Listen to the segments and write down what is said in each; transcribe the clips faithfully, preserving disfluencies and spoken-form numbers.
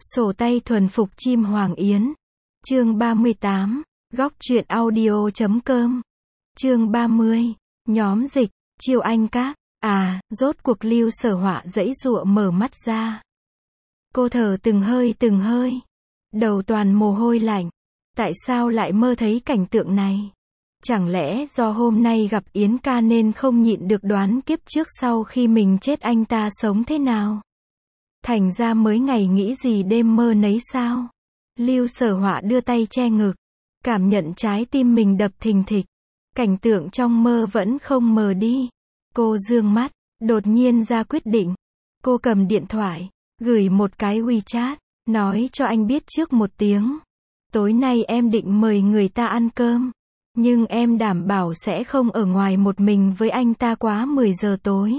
Sổ tay thuần phục chim hoàng yến. Chương ba mươi tám. Góc truyện audio chấm com. Chương ba mươi. Nhóm dịch. Chiêu Anh Các. À, rốt cuộc Lưu Sở Họa giãy giụa mở mắt ra. Cô thở từng hơi từng hơi. Đầu toàn mồ hôi lạnh. Tại sao lại mơ thấy cảnh tượng này? Chẳng lẽ do hôm nay gặp Yến ca nên không nhịn được đoán kiếp trước sau khi mình chết anh ta sống thế nào? Thành ra mới ngày nghĩ gì đêm mơ nấy sao? Lưu Sở Họa đưa tay che ngực, cảm nhận trái tim mình đập thình thịch. Cảnh tượng trong mơ vẫn không mờ đi. Cô dương mắt, đột nhiên ra quyết định. Cô cầm điện thoại, gửi một cái WeChat, nói cho anh biết trước một tiếng. Tối nay em định mời người ta ăn cơm, nhưng em đảm bảo sẽ không ở ngoài một mình với anh ta quá mười giờ tối.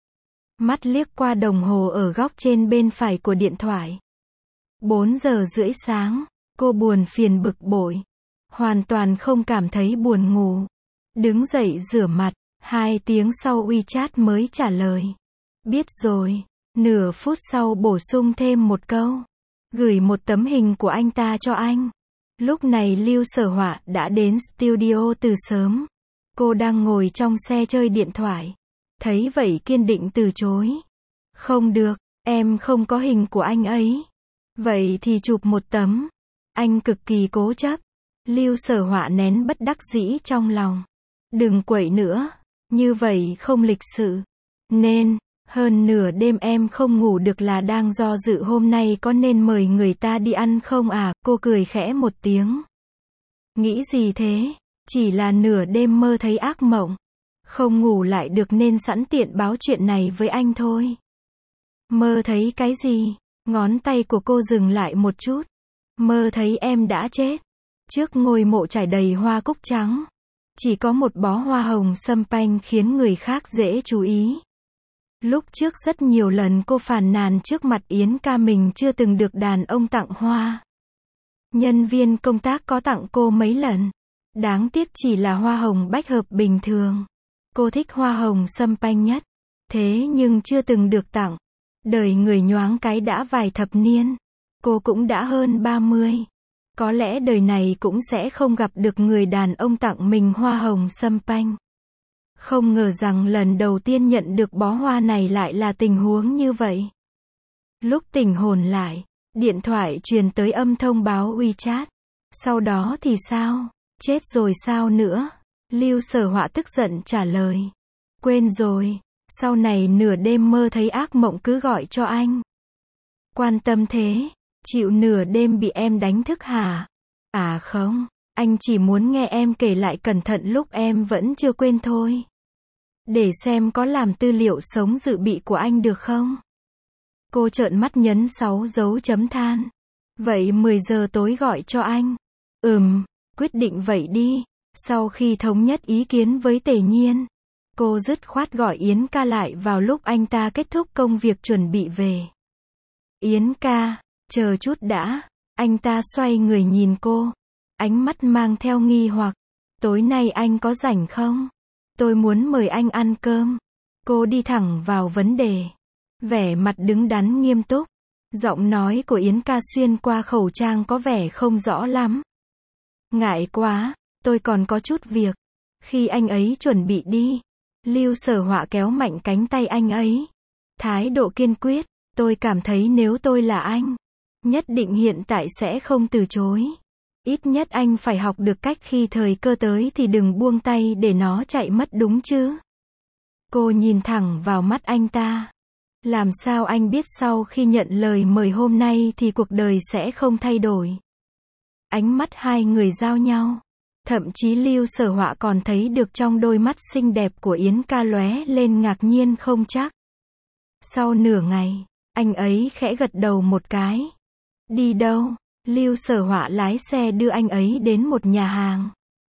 Mắt liếc qua đồng hồ ở góc trên bên phải của điện thoại. bốn giờ rưỡi sáng, cô buồn phiền bực bội. Hoàn toàn không cảm thấy buồn ngủ. Đứng dậy rửa mặt, hai tiếng sau WeChat mới trả lời. Biết rồi. Nửa phút sau bổ sung thêm một câu. Gửi một tấm hình của anh ta cho anh. Lúc này Lưu Sở Họa đã đến studio từ sớm. Cô đang ngồi trong xe chơi điện thoại. Thấy vậy kiên định từ chối. Không được, em không có hình của anh ấy. Vậy thì chụp một tấm. Anh cực kỳ cố chấp. Lưu Sở Họa nén bất đắc dĩ trong lòng. Đừng quậy nữa, như vậy không lịch sự. Nên, hơn nửa đêm em không ngủ được là đang do dự hôm nay có nên mời người ta đi ăn không à? Cô cười khẽ một tiếng. Nghĩ gì thế? Chỉ là nửa đêm mơ thấy ác mộng. Không ngủ lại được nên sẵn tiện báo chuyện này với anh thôi. Mơ thấy cái gì? Ngón tay của cô dừng lại một chút. Mơ thấy em đã chết. Trước ngôi mộ trải đầy hoa cúc trắng. Chỉ có một bó hoa hồng sâm panh khiến người khác dễ chú ý. Lúc trước rất nhiều lần cô phàn nàn trước mặt Yến ca mình chưa từng được đàn ông tặng hoa. Nhân viên công tác có tặng cô mấy lần. Đáng tiếc chỉ là hoa hồng bách hợp bình thường. Cô thích hoa hồng sâm panh nhất. Thế nhưng chưa từng được tặng. Đời người nhoáng cái đã vài thập niên. Cô cũng đã hơn ba mươi. Có lẽ đời này cũng sẽ không gặp được người đàn ông tặng mình hoa hồng sâm panh. Không ngờ rằng lần đầu tiên nhận được bó hoa này lại là tình huống như vậy. Lúc tỉnh hồn lại, điện thoại truyền tới âm thông báo WeChat. Sau đó thì sao? Chết rồi sao nữa? Lưu Sở Họa tức giận trả lời. Quên rồi, sau này nửa đêm mơ thấy ác mộng cứ gọi cho anh. Quan tâm thế, chịu nửa đêm bị em đánh thức hả? À không, anh chỉ muốn nghe em kể lại cẩn thận lúc em vẫn chưa quên thôi. Để xem có làm tư liệu sống dự bị của anh được không? Cô trợn mắt nhấn sáu dấu chấm than. Vậy mười giờ tối gọi cho anh. Ừm, quyết định vậy đi. Sau khi thống nhất ý kiến với Tề Nhiên, cô dứt khoát gọi Yến ca lại vào lúc anh ta kết thúc công việc chuẩn bị về. Yến ca, chờ chút đã. Anh ta xoay người nhìn cô. Ánh mắt mang theo nghi hoặc. Tối nay anh có rảnh không? Tôi muốn mời anh ăn cơm. Cô đi thẳng vào vấn đề. Vẻ mặt đứng đắn nghiêm túc. Giọng nói của Yến ca xuyên qua khẩu trang có vẻ không rõ lắm. Ngại quá, tôi còn có chút việc. Khi anh ấy chuẩn bị đi, Lưu Sở Họa kéo mạnh cánh tay anh ấy. Thái độ kiên quyết, tôi cảm thấy nếu tôi là anh, nhất định hiện tại sẽ không từ chối. Ít nhất anh phải học được cách khi thời cơ tới thì đừng buông tay để nó chạy mất đúng chứ. Cô nhìn thẳng vào mắt anh ta. Làm sao anh biết sau khi nhận lời mời hôm nay thì cuộc đời sẽ không thay đổi? Ánh mắt hai người giao nhau. Thậm chí Lưu Sở Họa còn thấy được trong đôi mắt xinh đẹp của Yến ca lóe lên ngạc nhiên không chắc. Sau nửa ngày, anh ấy khẽ gật đầu một cái. Đi đâu? Lưu Sở Họa lái xe đưa anh ấy đến một nhà hàng.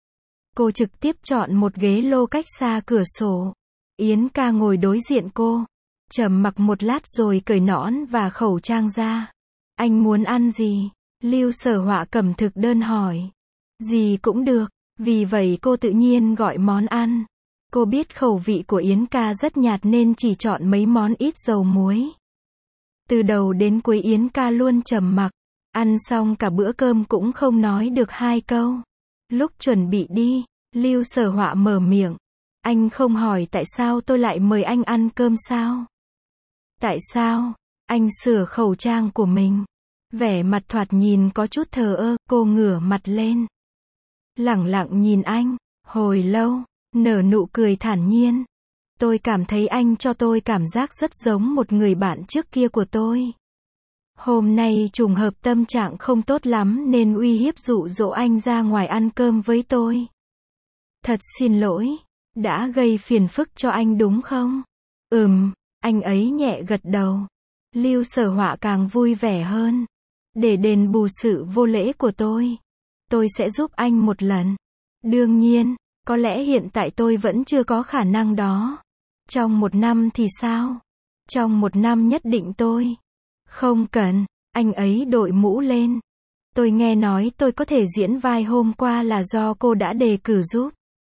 Cô trực tiếp chọn một ghế lô cách xa cửa sổ. Yến ca ngồi đối diện cô. Trầm mặc một lát rồi cởi nón và khẩu trang ra. Anh muốn ăn gì? Lưu Sở Họa cầm thực đơn hỏi. Gì cũng được. Vì vậy cô tự nhiên gọi món ăn. Cô biết khẩu vị của Yến ca rất nhạt nên chỉ chọn mấy món ít dầu muối. Từ đầu đến cuối Yến ca luôn trầm mặc. Ăn xong cả bữa cơm cũng không nói được hai câu. Lúc chuẩn bị đi, Lưu Sở Họa mở miệng. Anh không hỏi tại sao tôi lại mời anh ăn cơm sao? Tại sao? Anh sửa khẩu trang của mình. Vẻ mặt thoạt nhìn có chút thờ ơ, cô ngửa mặt lên. Lẳng lặng nhìn anh, hồi lâu, nở nụ cười thản nhiên. Tôi cảm thấy anh cho tôi cảm giác rất giống một người bạn trước kia của tôi. Hôm nay trùng hợp tâm trạng không tốt lắm nên uy hiếp dụ dỗ anh ra ngoài ăn cơm với tôi. Thật xin lỗi, đã gây phiền phức cho anh đúng không? Ừm, anh ấy nhẹ gật đầu. Lưu Sở Họa càng vui vẻ hơn. Để đền bù sự vô lễ của tôi, tôi sẽ giúp anh một lần. Đương nhiên, có lẽ hiện tại tôi vẫn chưa có khả năng đó. Trong một năm thì sao? Trong một năm nhất định tôi. Không cần, anh ấy đội mũ lên. Tôi nghe nói tôi có thể diễn vai hôm qua là do cô đã đề cử giúp.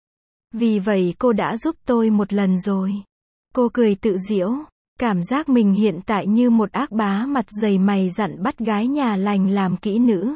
Vì vậy cô đã giúp tôi một lần rồi. Cô cười tự giễu, cảm giác mình hiện tại như một ác bá mặt dày mày dặn bắt gái nhà lành làm kỹ nữ.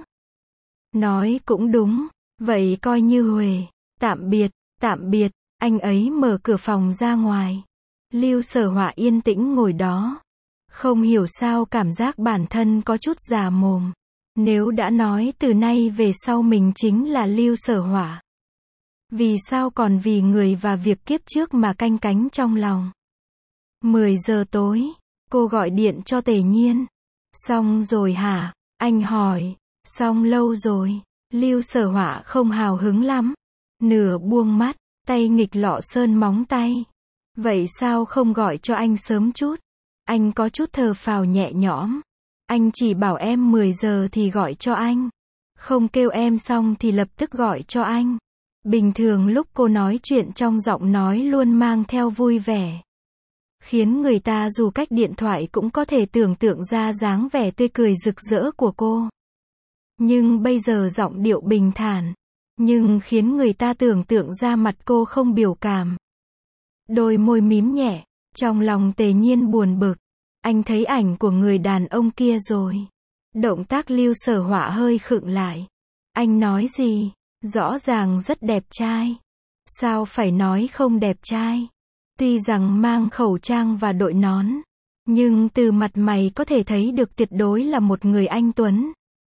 Nói cũng đúng, vậy coi như huề. Tạm biệt, tạm biệt, anh ấy mở cửa phòng ra ngoài. Lưu Sở Họa yên tĩnh ngồi đó. Không hiểu sao cảm giác bản thân có chút già mồm. Nếu đã nói từ nay về sau mình chính là Lưu Sở Họa. Vì sao còn vì người và việc kiếp trước mà canh cánh trong lòng. mười giờ tối, cô gọi điện cho Tề Nhiên. Xong rồi hả? Anh hỏi. Xong lâu rồi. Lưu Sở Họa không hào hứng lắm. Nửa buông mắt, tay nghịch lọ sơn móng tay. Vậy sao không gọi cho anh sớm chút? Anh có chút thờ phào nhẹ nhõm. Anh chỉ bảo em mười giờ thì gọi cho anh. Không kêu em xong thì lập tức gọi cho anh. Bình thường lúc cô nói chuyện trong giọng nói luôn mang theo vui vẻ. Khiến người ta dù cách điện thoại cũng có thể tưởng tượng ra dáng vẻ tươi cười rực rỡ của cô. Nhưng bây giờ giọng điệu bình thản. Nhưng khiến người ta tưởng tượng ra mặt cô không biểu cảm. Đôi môi mím nhẹ. Trong lòng Tề Nhiên buồn bực. Anh thấy ảnh của người đàn ông kia rồi. Động tác Lưu Sở Họa hơi khựng lại. Anh nói gì? Rõ ràng rất đẹp trai. Sao phải nói không đẹp trai? Tuy rằng mang khẩu trang và đội nón. Nhưng từ mặt mày có thể thấy được tuyệt đối là một người anh tuấn.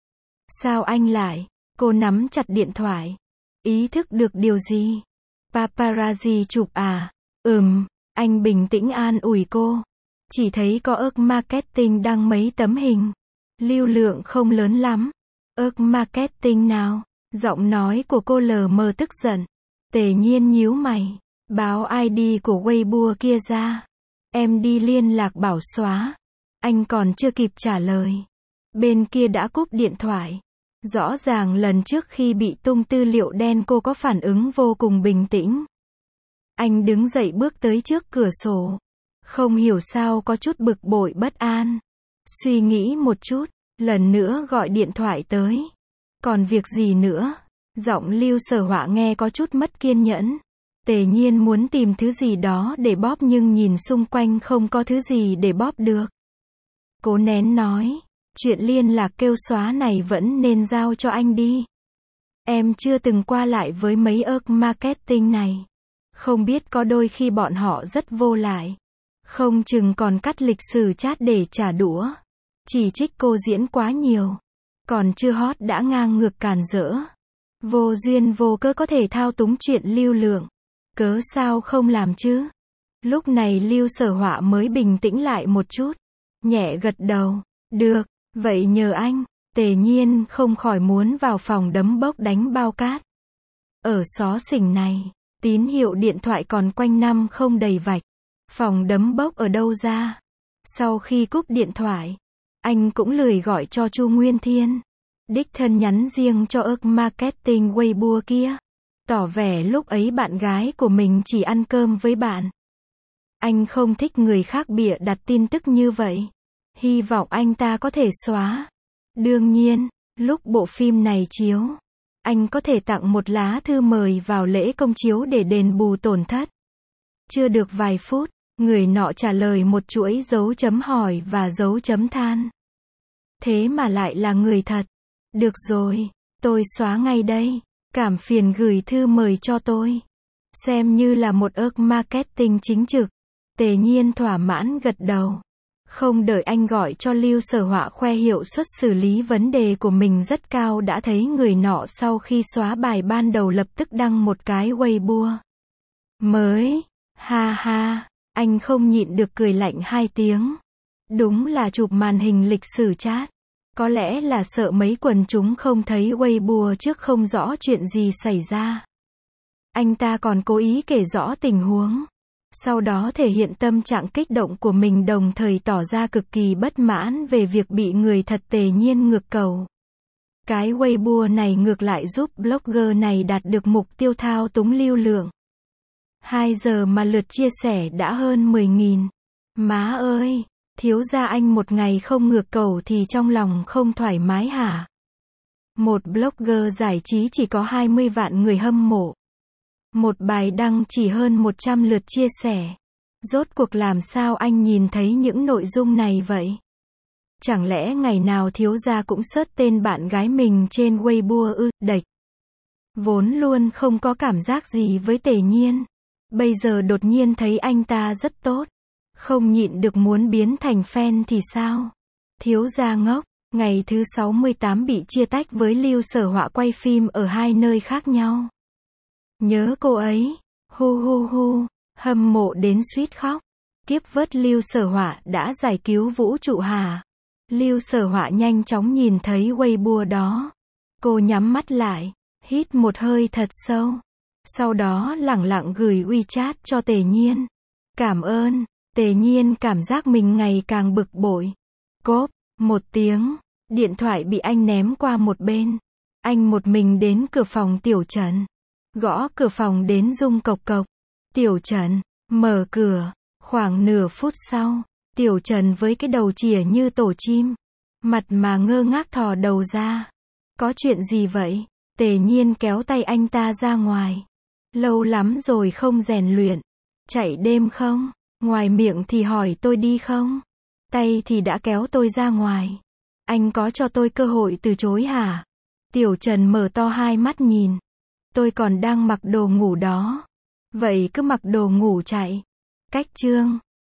Sao anh lại? Cô nắm chặt điện thoại. Ý thức được điều gì? Paparazzi chụp à? Ừm, anh bình tĩnh an ủi cô. Chỉ thấy có ước marketing đăng mấy tấm hình. Lưu lượng không lớn lắm. Ước marketing nào? Giọng nói của cô lờ mờ tức giận. Tề Nhiên nhíu mày. Báo i đê của Weibo kia ra. Em đi liên lạc bảo xóa. Anh còn chưa kịp trả lời. Bên kia đã cúp điện thoại. Rõ ràng lần trước khi bị tung tư liệu đen cô có phản ứng vô cùng bình tĩnh. Anh đứng dậy bước tới trước cửa sổ. Không hiểu sao có chút bực bội bất an. Suy nghĩ một chút, lần nữa gọi điện thoại tới. Còn việc gì nữa? Giọng Lưu Sở Họa nghe có chút mất kiên nhẫn. Tề Nhiên muốn tìm thứ gì đó để bóp nhưng nhìn xung quanh không có thứ gì để bóp được. Cố nén nói. Chuyện liên lạc kêu xóa này vẫn nên giao cho anh đi. Em chưa từng qua lại với mấy ước marketing này. Không biết có đôi khi bọn họ rất vô lại. Không chừng còn cắt lịch sử chat để trả đũa. Chỉ trích cô diễn quá nhiều. Còn chưa hot đã ngang ngược càn rỡ. Vô duyên vô cớ có thể thao túng chuyện lưu lượng. Cớ sao không làm chứ? Lúc này Lưu Sở Họa mới bình tĩnh lại một chút. Nhẹ gật đầu. Được, vậy nhờ anh. Tề Nhiên không khỏi muốn vào phòng đấm bốc đánh bao cát. Ở xó xỉnh này, tín hiệu điện thoại còn quanh năm không đầy vạch. Phòng đấm bốc ở đâu ra? Sau khi cúp điện thoại, anh cũng lười gọi cho Chu Nguyên Thiên. Đích thân nhắn riêng cho ước marketing Weibo kia. Tỏ vẻ lúc ấy bạn gái của mình chỉ ăn cơm với bạn. Anh không thích người khác bịa đặt tin tức như vậy. Hy vọng anh ta có thể xóa. Đương nhiên, lúc bộ phim này chiếu, anh có thể tặng một lá thư mời vào lễ công chiếu để đền bù tổn thất. Chưa được vài phút, Người nọ trả lời một chuỗi dấu chấm hỏi và dấu chấm than. Thế mà lại là người thật. Được rồi, tôi xóa ngay đây. Cảm phiền gửi thư mời cho tôi. Xem như là một ước marketing chính trực. Tề Nhiên thỏa mãn gật đầu. Không đợi anh gọi cho Lưu Sở Họa khoe hiệu suất xử lý vấn đề của mình rất cao đã thấy người nọ sau khi xóa bài ban đầu lập tức đăng một cái Weibo mới. Ha ha, anh không nhịn được cười lạnh hai tiếng. Đúng là chụp màn hình lịch sử chat. Có lẽ là sợ mấy quần chúng không thấy Weibo trước không rõ chuyện gì xảy ra. Anh ta còn cố ý kể rõ tình huống. Sau đó thể hiện tâm trạng kích động của mình đồng thời tỏ ra cực kỳ bất mãn về việc bị người thật Tề Nhiên ngược cầu. Cái Weibo này ngược lại giúp blogger này đạt được mục tiêu thao túng lưu lượng. hai giờ mà lượt chia sẻ đã hơn mười nghìn. Má ơi, thiếu gia anh một ngày không ngược cầu thì trong lòng không thoải mái hả? Một blogger giải trí chỉ có hai mươi vạn người hâm mộ. Một bài đăng chỉ hơn một trăm lượt chia sẻ. Rốt cuộc làm sao anh nhìn thấy những nội dung này vậy? Chẳng lẽ ngày nào thiếu gia cũng search tên bạn gái mình trên Weibo ư? Đệch. Vốn luôn không có cảm giác gì với Tề Nhiên. Bây giờ đột nhiên thấy anh ta rất tốt. Không nhịn được muốn biến thành fan thì sao? Thiếu gia ngốc. Ngày thứ sáu mươi tám bị chia tách với Lưu Sở Họa quay phim ở hai nơi khác nhau. Nhớ cô ấy. Hu hu hu. Hâm mộ đến suýt khóc. Kiếp vớt Lưu Sở Họa đã giải cứu vũ trụ hả? Lưu Sở Họa nhanh chóng nhìn thấy Weibo đó. Cô nhắm mắt lại. Hít một hơi thật sâu. Sau đó lẳng lặng gửi WeChat cho Tề Nhiên. Cảm ơn. Tề Nhiên cảm giác mình ngày càng bực bội. Cốp. Một tiếng. Điện thoại bị anh ném qua một bên. Anh một mình đến cửa phòng Tiểu Trần. Gõ cửa phòng đến rung cộc cộc. Tiểu Trần. Mở cửa. Khoảng nửa phút sau. Tiểu Trần với cái đầu chìa như tổ chim. Mặt mà ngơ ngác thò đầu ra. Có chuyện gì vậy? Tề Nhiên kéo tay anh ta ra ngoài. Lâu lắm rồi không rèn luyện. Chạy đêm không? Ngoài miệng thì hỏi tôi đi không? Tay thì đã kéo tôi ra ngoài. Anh có cho tôi cơ hội từ chối hả? Tiểu Trần mở to hai mắt nhìn. Tôi còn đang mặc đồ ngủ đó. Vậy cứ mặc đồ ngủ chạy. Cách chương.